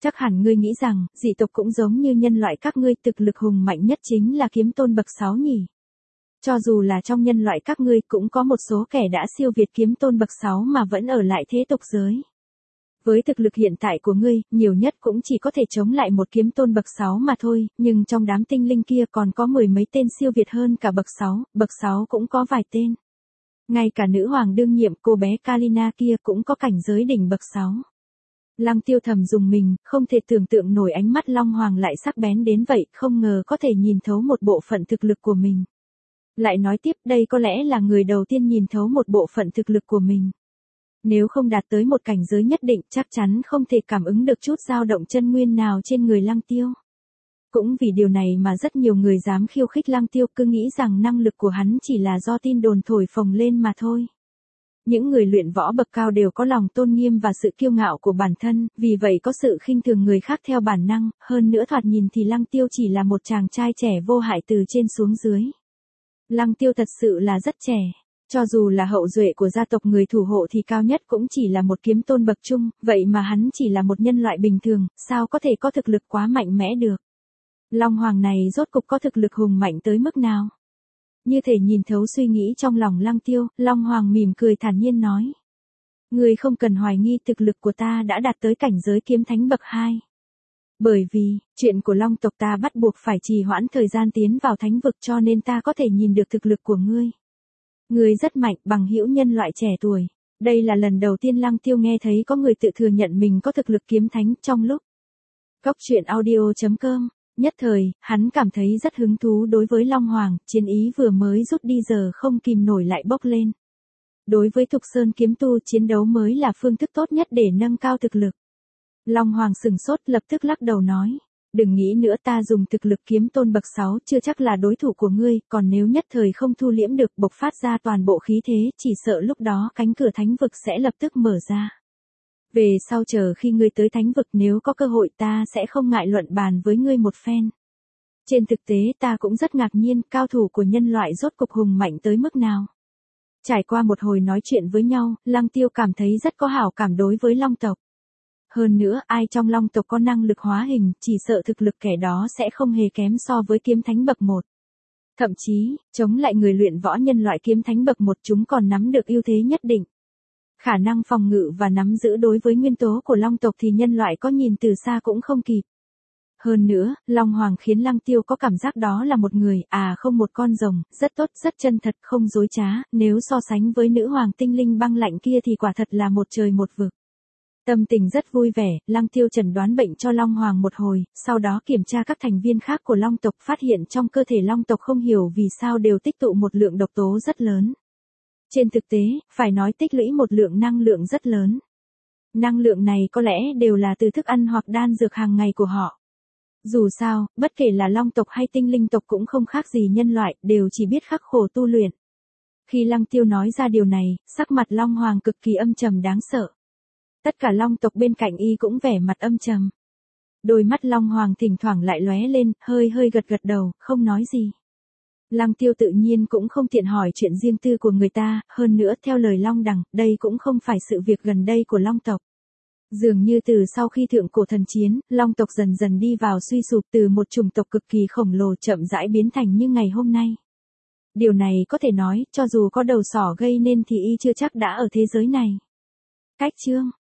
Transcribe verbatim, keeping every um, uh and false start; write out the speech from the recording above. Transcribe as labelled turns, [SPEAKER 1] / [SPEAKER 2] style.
[SPEAKER 1] Chắc hẳn ngươi nghĩ rằng, dị tộc cũng giống như nhân loại các ngươi, thực lực hùng mạnh nhất chính là kiếm tôn bậc sáu nhỉ. Cho dù là trong nhân loại các ngươi cũng có một số kẻ đã siêu việt kiếm tôn bậc sáu mà vẫn ở lại thế tục giới. Với thực lực hiện tại của ngươi, nhiều nhất cũng chỉ có thể chống lại một kiếm tôn bậc sáu mà thôi, nhưng trong đám tinh linh kia còn có mười mấy tên siêu việt hơn cả bậc sáu, bậc sáu cũng có vài tên. Ngay cả nữ hoàng đương nhiệm cô bé Kalina kia cũng có cảnh giới đỉnh bậc sáu. Lăng Tiêu thầm dùng mình, không thể tưởng tượng nổi ánh mắt Long Hoàng lại sắc bén đến vậy, không ngờ có thể nhìn thấu một bộ phận thực lực của mình. Lại nói tiếp, đây có lẽ là người đầu tiên nhìn thấu một bộ phận thực lực của mình. Nếu không đạt tới một cảnh giới nhất định, chắc chắn không thể cảm ứng được chút dao động chân nguyên nào trên người Lăng Tiêu. Cũng vì điều này mà rất nhiều người dám khiêu khích Lăng Tiêu, cứ nghĩ rằng năng lực của hắn chỉ là do tin đồn thổi phồng lên mà thôi. Những người luyện võ bậc cao đều có lòng tôn nghiêm và sự kiêu ngạo của bản thân, vì vậy có sự khinh thường người khác theo bản năng, hơn nữa thoạt nhìn thì Lăng Tiêu chỉ là một chàng trai trẻ vô hại từ trên xuống dưới. Lăng Tiêu thật sự là rất trẻ, cho dù là hậu duệ của gia tộc người thủ hộ thì cao nhất cũng chỉ là một kiếm tôn bậc trung, vậy mà hắn chỉ là một nhân loại bình thường, sao có thể có thực lực quá mạnh mẽ được. Long Hoàng này rốt cục có thực lực hùng mạnh tới mức nào? Như thể nhìn thấu suy nghĩ trong lòng Lăng Tiêu, Long Hoàng mỉm cười thản nhiên nói. Ngươi không cần hoài nghi, thực lực của ta đã đạt tới cảnh giới kiếm thánh bậc hai. Bởi vì, chuyện của Long tộc ta bắt buộc phải trì hoãn thời gian tiến vào thánh vực, cho nên ta có thể nhìn được thực lực của ngươi. Ngươi rất mạnh, bằng hữu nhân loại trẻ tuổi. Đây là lần đầu tiên Lăng Tiêu nghe thấy có người tự thừa nhận mình có thực lực kiếm thánh trong lúc. Cốc truyện audio chấm com. Nhất thời, hắn cảm thấy rất hứng thú đối với Long Hoàng, chiến ý vừa mới rút đi giờ không kìm nổi lại bốc lên. Đối với Thục Sơn kiếm tu, chiến đấu mới là phương thức tốt nhất để nâng cao thực lực. Long Hoàng sừng sốt, lập tức lắc đầu nói. Đừng nghĩ nữa, ta dùng thực lực kiếm tôn bậc sáu chưa chắc là đối thủ của ngươi, còn nếu nhất thời không thu liễm được bộc phát ra toàn bộ khí thế, chỉ sợ lúc đó cánh cửa thánh vực sẽ lập tức mở ra. Về sau chờ khi ngươi tới thánh vực, nếu có cơ hội ta sẽ không ngại luận bàn với ngươi một phen. Trên thực tế ta cũng rất ngạc nhiên, cao thủ của nhân loại rốt cục hùng mạnh tới mức nào. Trải qua một hồi nói chuyện với nhau, Lăng Tiêu cảm thấy rất có hảo cảm đối với Long tộc. Hơn nữa, ai trong Long tộc có năng lực hóa hình, chỉ sợ thực lực kẻ đó sẽ không hề kém so với kiếm thánh bậc một. Thậm chí, chống lại người luyện võ nhân loại kiếm thánh bậc một, chúng còn nắm được ưu thế nhất định. Khả năng phòng ngự và nắm giữ đối với nguyên tố của Long tộc thì nhân loại có nhìn từ xa cũng không kịp. Hơn nữa, Long Hoàng khiến Lăng Tiêu có cảm giác đó là một người, à không một con rồng, rất tốt, rất chân thật, không dối trá, nếu so sánh với nữ hoàng tinh linh băng lạnh kia thì quả thật là một trời một vực. Tâm tình rất vui vẻ, Lăng Tiêu chẩn đoán bệnh cho Long Hoàng một hồi, sau đó kiểm tra các thành viên khác của Long tộc, phát hiện trong cơ thể Long tộc không hiểu vì sao đều tích tụ một lượng độc tố rất lớn. Trên thực tế, phải nói tích lũy một lượng năng lượng rất lớn. Năng lượng này có lẽ đều là từ thức ăn hoặc đan dược hàng ngày của họ. Dù sao, bất kể là Long tộc hay tinh linh tộc cũng không khác gì nhân loại, đều chỉ biết khắc khổ tu luyện. Khi Lăng Tiêu nói ra điều này, sắc mặt Long Hoàng cực kỳ âm trầm đáng sợ. Tất cả Long tộc bên cạnh y cũng vẻ mặt âm trầm. Đôi mắt Long Hoàng thỉnh thoảng lại lóe lên, hơi hơi gật gật đầu, không nói gì. Lăng Tiêu tự nhiên cũng không tiện hỏi chuyện riêng tư của người ta, hơn nữa theo lời Long Đằng, đây cũng không phải sự việc gần đây của Long tộc. Dường như từ sau khi thượng cổ thần chiến, Long tộc dần dần đi vào suy sụp, từ một chủng tộc cực kỳ khổng lồ chậm rãi biến thành như ngày hôm nay. Điều này có thể nói, cho dù có đầu sỏ gây nên thì y chưa chắc đã ở thế giới này. Cách chương